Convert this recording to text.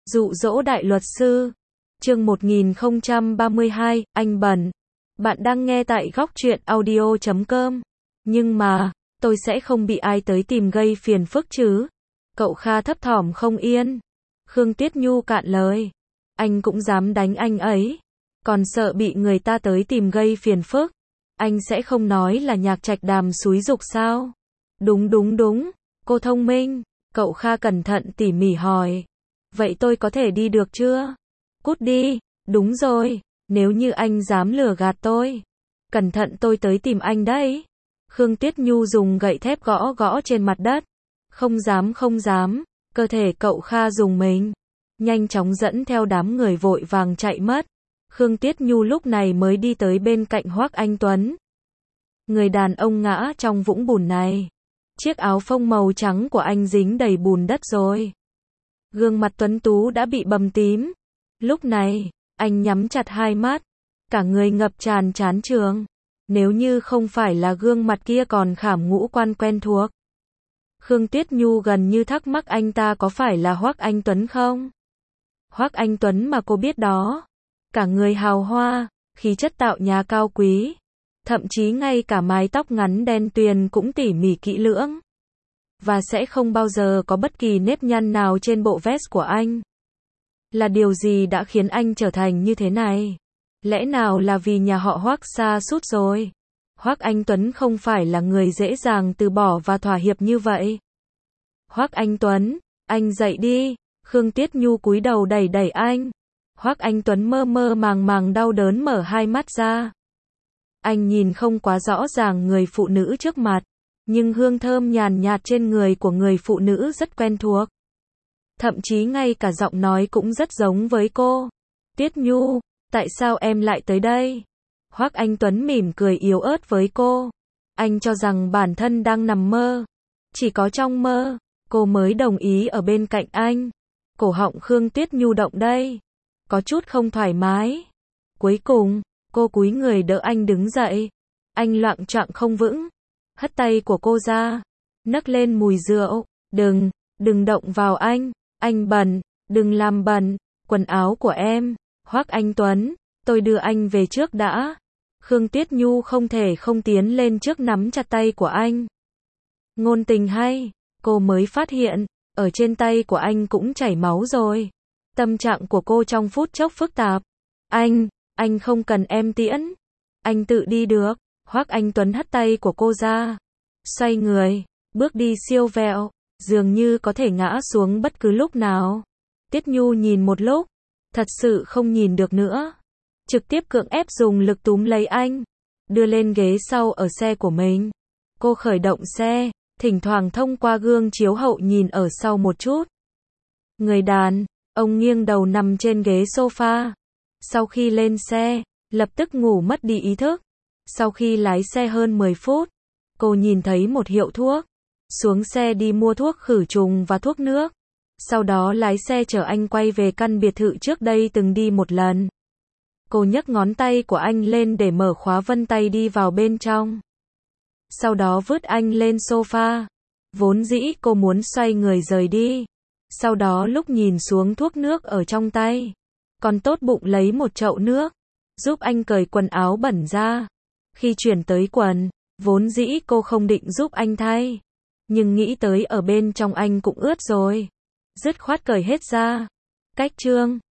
Dụ dỗ đại luật sư. Chương 1032, anh bẩn. Bạn đang nghe tại góc truyện audio.com. Nhưng mà, tôi sẽ không bị ai tới tìm gây phiền phức chứ? Cậu Kha thấp thỏm không yên. Khương Tiết Nhu cạn lời. Anh cũng dám đánh anh ấy. Còn sợ bị người ta tới tìm gây phiền phức. Anh sẽ không nói là Nhạc Trạch Đàm xúi giục sao? Đúng, cô thông minh. Cậu Kha cẩn thận tỉ mỉ hỏi. Vậy tôi có thể đi được chưa? Cút đi. Đúng rồi, nếu như anh dám lừa gạt tôi, cẩn thận tôi tới tìm anh đấy. Khương Tiết Nhu dùng gậy thép gõ gõ trên mặt đất. Không dám, cơ thể cậu Kha dùng mình. Nhanh chóng dẫn theo đám người vội vàng chạy mất. Khương Tiết Nhu lúc này mới đi tới bên cạnh Hoắc Anh Tuấn. Người đàn ông ngã trong vũng bùn này. Chiếc áo phông màu trắng của anh dính đầy bùn đất rồi. Gương mặt tuấn tú đã bị bầm tím. Lúc này, anh nhắm chặt hai mắt. Cả người ngập tràn chán trường. Nếu như không phải là gương mặt kia còn khảm ngũ quan quen thuộc. Khương Tiết Nhu gần như thắc mắc anh ta có phải là Hoắc Anh Tuấn không? Hoắc Anh Tuấn mà cô biết đó. Cả người hào hoa, khí chất tạo nhà cao quý. Thậm chí ngay cả mái tóc ngắn đen tuyền cũng tỉ mỉ kỹ lưỡng. Và sẽ không bao giờ có bất kỳ nếp nhăn nào trên bộ vest của anh. Là điều gì đã khiến anh trở thành như thế này? Lẽ nào là vì nhà họ Hoắc sa sút rồi? Hoắc Anh Tuấn không phải là người dễ dàng từ bỏ và thỏa hiệp như vậy. Hoắc Anh Tuấn, anh dậy đi. Khương Tiết Nhu cúi đầu đẩy anh. Hoắc Anh Tuấn mơ màng đau đớn mở hai mắt ra. Anh nhìn không quá rõ ràng người phụ nữ trước mặt, nhưng hương thơm nhàn nhạt trên người của người phụ nữ rất quen thuộc. Thậm chí ngay cả giọng nói cũng rất giống với cô. Tiết Nhu, tại sao em lại tới đây? Hoắc Anh Tuấn mỉm cười yếu ớt với cô. Anh cho rằng bản thân đang nằm mơ. Chỉ có trong mơ, cô mới đồng ý ở bên cạnh anh. Cổ họng Khương Tiết Nhu động đây. Có chút không thoải mái. Cuối cùng, cô cúi người đỡ anh đứng dậy. Anh loạng choạng không vững. Hất tay của cô ra. Nấc lên mùi rượu. Đừng động vào anh bẩn, đừng làm bẩn quần áo của em. Hoắc Anh Tuấn, tôi đưa anh về trước đã. Khương Tiết Nhu không thể không tiến lên trước nắm chặt tay của anh. Ngôn tình hay, cô mới phát hiện, ở trên tay của anh cũng chảy máu rồi. Tâm trạng của cô trong phút chốc phức tạp. Anh không cần em tiễn. Anh tự đi được. Hoắc Anh Tuấn hất tay của cô ra. Xoay người, bước đi siêu vẹo, dường như có thể ngã xuống bất cứ lúc nào. Tiết Nhu nhìn một lúc, thật sự không nhìn được nữa. Trực tiếp cưỡng ép dùng lực túm lấy anh, đưa lên ghế sau ở xe của mình. Cô khởi động xe, thỉnh thoảng thông qua gương chiếu hậu nhìn ở sau một chút. Người đàn ông nghiêng đầu nằm trên ghế sofa. Sau khi lên xe, lập tức ngủ mất đi ý thức. Sau khi lái xe hơn 10 phút, cô nhìn thấy một hiệu thuốc. Xuống xe đi mua thuốc khử trùng và thuốc nước. Sau đó lái xe chở anh quay về căn biệt thự trước đây từng đi một lần. Cô nhấc ngón tay của anh lên để mở khóa vân tay đi vào bên trong. Sau đó vứt anh lên sofa. Vốn dĩ cô muốn xoay người rời đi. Sau đó lúc nhìn xuống thuốc nước ở trong tay, còn tốt bụng lấy một chậu nước, giúp anh cởi quần áo bẩn ra. Khi chuyển tới quần, vốn dĩ cô không định giúp anh thay. Nhưng nghĩ tới ở bên trong anh cũng ướt rồi. Dứt khoát cởi hết ra. Cách chương